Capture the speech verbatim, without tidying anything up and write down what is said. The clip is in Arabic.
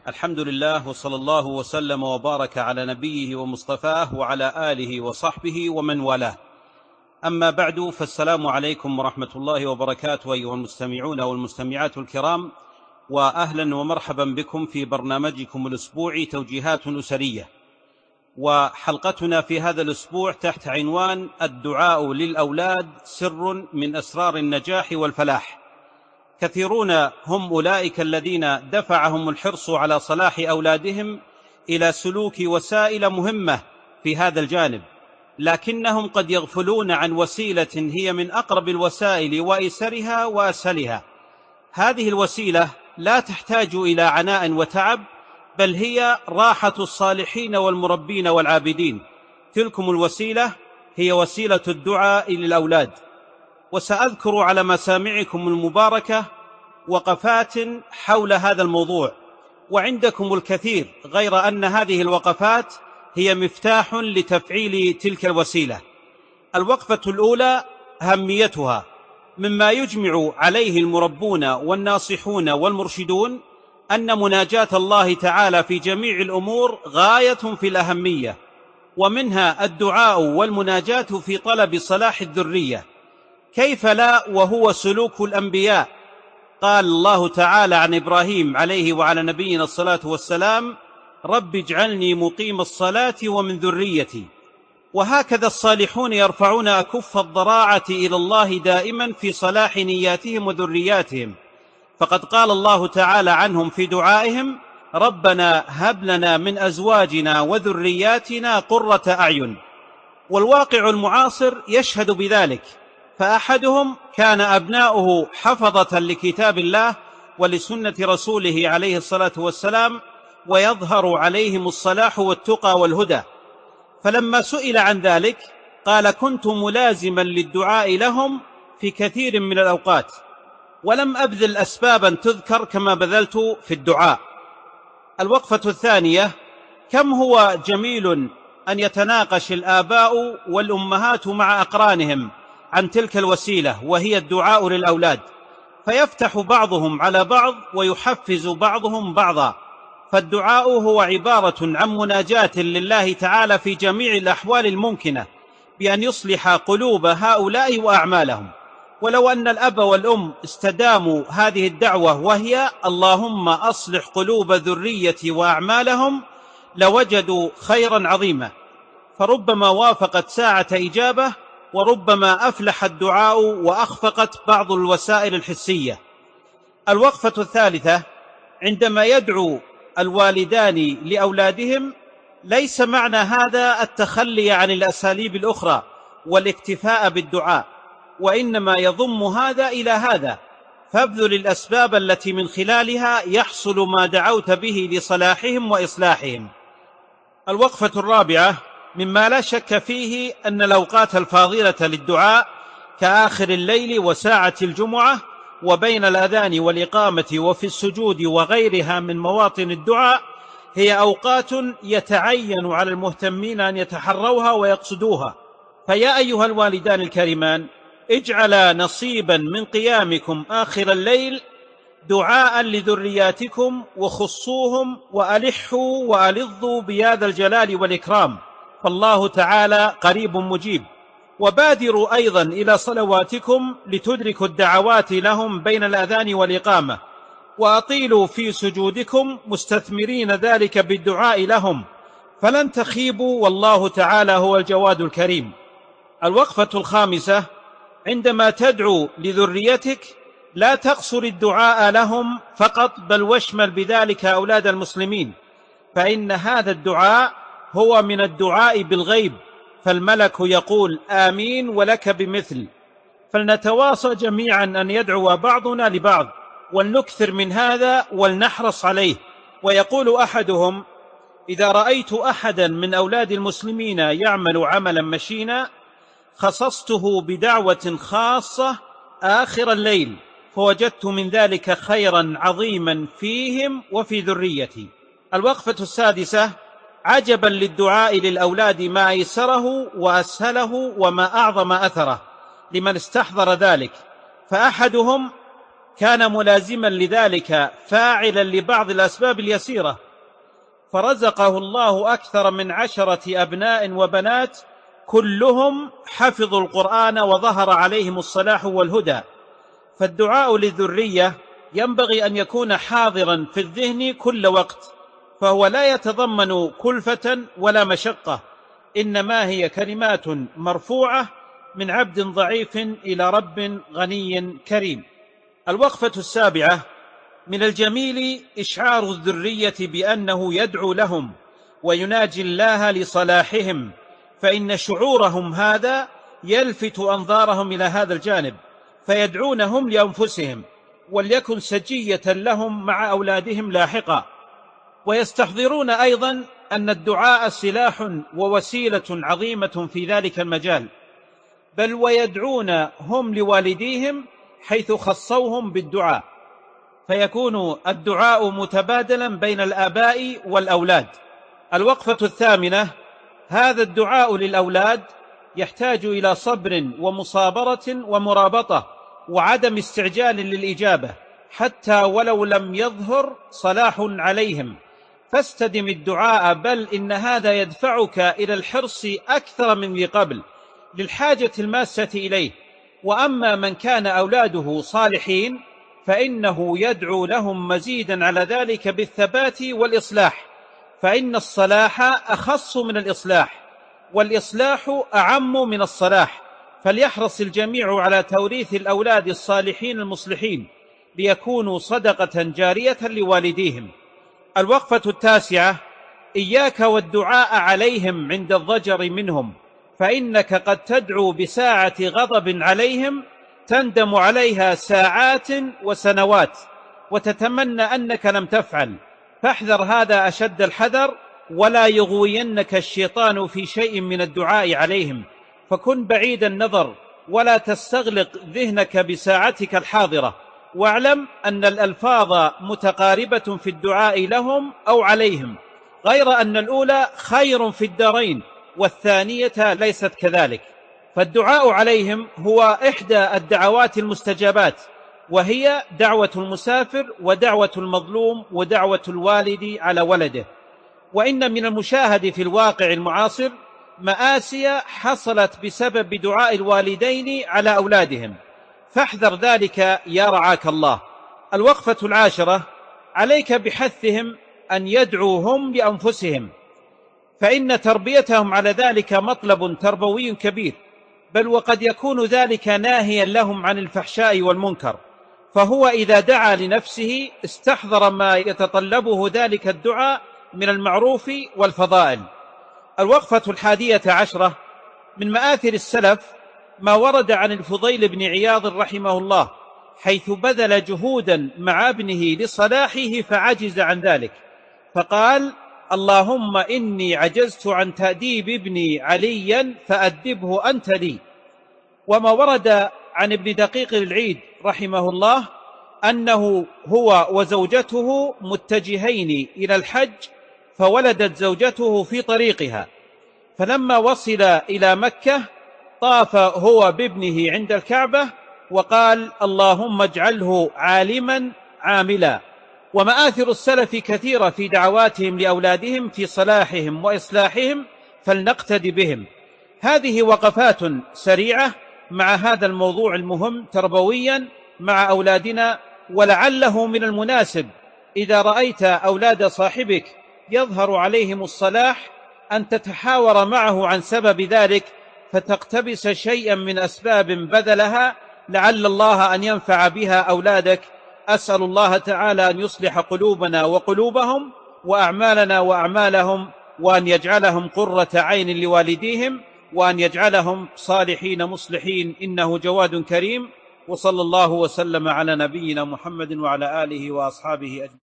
الحمد لله، وصلى الله وسلم وبارك على نبيه ومصطفاه وعلى آله وصحبه ومن والاه. أما بعد، فالسلام عليكم ورحمة الله وبركاته أيها المستمعون والمستمعات الكرام، وأهلا ومرحبا بكم في برنامجكم الأسبوعي توجيهات أسرية. وحلقتنا في هذا الأسبوع تحت عنوان الدعاء للأولاد سر من أسرار النجاح والفلاح. كثيرون هم أولئك الذين دفعهم الحرص على صلاح أولادهم إلى سلوك وسائل مهمة في هذا الجانب، لكنهم قد يغفلون عن وسيلة هي من أقرب الوسائل وأيسرها وأسهلها. هذه الوسيلة لا تحتاج إلى عناء وتعب، بل هي راحة الصالحين والمربين والعابدين. تلكم الوسيلة هي وسيلة الدعاء للأولاد. وسأذكر على مسامعكم المباركة وقفات حول هذا الموضوع، وعندكم الكثير، غير أن هذه الوقفات هي مفتاح لتفعيل تلك الوسيلة. الوقفة الأولى أهميتها، مما يجمع عليه المربون والناصحون والمرشدون أن مناجاة الله تعالى في جميع الأمور غاية في الأهمية، ومنها الدعاء والمناجاة في طلب صلاح الذرية. كيف لا وهو سلوك الأنبياء؟ قال الله تعالى عن إبراهيم عليه وعلى نبينا الصلاة والسلام: رب اجعلني مقيم الصلاة ومن ذريتي. وهكذا الصالحون يرفعون أكف الضراعة إلى الله دائما في صلاح نياتهم وذرياتهم، فقد قال الله تعالى عنهم في دعائهم: ربنا هب لنا من أزواجنا وذرياتنا قرة أعين. والواقع المعاصر يشهد بذلك، فأحدهم كان أبناؤه حفظة لكتاب الله ولسنة رسوله عليه الصلاة والسلام، ويظهر عليهم الصلاح والتقى والهدى، فلما سئل عن ذلك قال: كنت ملازما للدعاء لهم في كثير من الأوقات، ولم أبذل أسبابا تذكر كما بذلت في الدعاء. الوقفة الثانية، كم هو جميل أن يتناقش الآباء والأمهات مع أقرانهم عن تلك الوسيلة، وهي الدعاء للأولاد، فيفتح بعضهم على بعض ويحفز بعضهم بعضا. فالدعاء هو عبارة عن مناجاة لله تعالى في جميع الأحوال الممكنة بأن يصلح قلوب هؤلاء وأعمالهم. ولو أن الأب والأم استداموا هذه الدعوة، وهي اللهم أصلح قلوب ذريتي وأعمالهم، لوجدوا خيرا عظيما. فربما وافقت ساعة إجابة، وربما أفلح الدعاء وأخفقت بعض الوسائل الحسية. الوقفة الثالثة، عندما يدعو الوالدان لأولادهم، ليس معنى هذا التخلي عن الأساليب الأخرى والاكتفاء بالدعاء، وإنما يضم هذا إلى هذا، فابذل الأسباب التي من خلالها يحصل ما دعوت به لصلاحهم وإصلاحهم. الوقفة الرابعة، مما لا شك فيه أن الأوقات الفاضلة للدعاء كآخر الليل وساعة الجمعة وبين الأذان والإقامة وفي السجود وغيرها من مواطن الدعاء هي أوقات يتعين على المهتمين أن يتحروها ويقصدوها. فيا أيها الوالدان الكريمان، اجعلا نصيبا من قيامكم آخر الليل دعاء لذرياتكم، وخصوهم وألحوا وألظوا بهذا الجلال والإكرام، فالله تعالى قريب مجيب. وبادروا أيضا إلى صلواتكم لتدركوا الدعوات لهم بين الأذان والإقامة، وأطيلوا في سجودكم مستثمرين ذلك بالدعاء لهم، فلن تخيبوا، والله تعالى هو الجواد الكريم. الوقفة الخامسة، عندما تدعو لذريتك لا تقصر الدعاء لهم فقط، بل واشمل بذلك أولاد المسلمين، فإن هذا الدعاء هو من الدعاء بالغيب، فالملك يقول آمين ولك بمثل. فلنتواصى جميعا أن يدعو بعضنا لبعض، ولنكثر من هذا ولنحرص عليه. ويقول أحدهم: إذا رأيت أحدا من أولاد المسلمين يعمل عملا مشينا خصصته بدعوة خاصة آخر الليل، فوجدت من ذلك خيرا عظيما فيهم وفي ذريتي. الوقفة السادسة، عجبا للدعاء للأولاد ما أيسره وأسهله وما أعظم أثره لمن استحضر ذلك. فأحدهم كان ملازما لذلك فاعلا لبعض الأسباب اليسيرة، فرزقه الله أكثر من عشرة أبناء وبنات كلهم حفظوا القرآن وظهر عليهم الصلاح والهدى. فالدعاء للذرية ينبغي أن يكون حاضرا في الذهن كل وقت، فهو لا يتضمن كلفة ولا مشقة، إنما هي كلمات مرفوعة من عبد ضعيف إلى رب غني كريم. الوقفة السابعة: من الجميل إشعار الذرية بأنه يدعو لهم ويناجي الله لصلاحهم، فإن شعورهم هذا يلفت أنظارهم إلى هذا الجانب، فيدعونهم لأنفسهم وليكن سجية لهم مع أولادهم لاحقا. ويستحضرون أيضا أن الدعاء سلاح ووسيلة عظيمة في ذلك المجال، بل ويدعون هم لوالديهم حيث خصوهم بالدعاء، فيكون الدعاء متبادلا بين الآباء والأولاد. الوقفة الثامنة: هذا الدعاء للأولاد يحتاج إلى صبر ومصابرة ومرابطة وعدم استعجال للإجابة، حتى ولو لم يظهر صلاح عليهم، فاستدم الدعاء، بل إن هذا يدفعك إلى الحرص أكثر من قبل للحاجة الماسة إليه. وأما من كان أولاده صالحين فإنه يدعو لهم مزيدا على ذلك بالثبات والإصلاح، فإن الصلاح أخص من الإصلاح، والإصلاح أعم من الصلاح، فليحرص الجميع على توريث الأولاد الصالحين المصلحين ليكونوا صدقة جارية لوالديهم. الوقفة التاسعة: إياك والدعاء عليهم عند الضجر منهم، فإنك قد تدعو بساعة غضب عليهم تندم عليها ساعات وسنوات وتتمنى أنك لم تفعل، فاحذر هذا أشد الحذر، ولا يغوينك الشيطان في شيء من الدعاء عليهم، فكن بعيد النظر ولا تستغلق ذهنك بساعتك الحاضرة، واعلم أن الألفاظ متقاربة في الدعاء لهم أو عليهم، غير أن الأولى خير في الدارين والثانية ليست كذلك. فالدعاء عليهم هو إحدى الدعوات المستجابات، وهي دعوة المسافر ودعوة المظلوم ودعوة الوالد على ولده. وإن من المشاهد في الواقع المعاصر مآسي حصلت بسبب دعاء الوالدين على أولادهم، فاحذر ذلك يا رعاك الله. الوقفة العاشرة: عليك بحثهم أن يدعوا هم لأنفسهم، فإن تربيتهم على ذلك مطلب تربوي كبير، بل وقد يكون ذلك ناهيا لهم عن الفحشاء والمنكر، فهو إذا دعا لنفسه استحضر ما يتطلبه ذلك الدعاء من المعروف والفضائل. الوقفة الحادية عشرة: من مآثر السلف ما ورد عن الفضيل بن عياض رحمه الله، حيث بذل جهودا مع ابنه لصلاحه فعجز عن ذلك، فقال: اللهم إني عجزت عن تأديب ابني عليا فأدبه أنت لي. وما ورد عن ابن دقيق العيد رحمه الله أنه هو وزوجته متجهين إلى الحج، فولدت زوجته في طريقها، فلما وصل إلى مكة طاف هو بابنه عند الكعبة وقال: اللهم اجعله عالما عاملا. ومآثر السلف كثيرة في دعواتهم لأولادهم في صلاحهم وإصلاحهم، فلنقتدي بهم. هذه وقفات سريعة مع هذا الموضوع المهم تربويا مع أولادنا، ولعله من المناسب إذا رأيت أولاد صاحبك يظهر عليهم الصلاح أن تتحاور معه عن سبب ذلك، فتقتبس شيئا من أسباب بذلها لعل الله أن ينفع بها أولادك. أسأل الله تعالى أن يصلح قلوبنا وقلوبهم وأعمالنا وأعمالهم، وأن يجعلهم قرة عين لوالديهم، وأن يجعلهم صالحين مصلحين، إنه جواد كريم. وصلى الله وسلم على نبينا محمد وعلى آله وأصحابه أجمعين.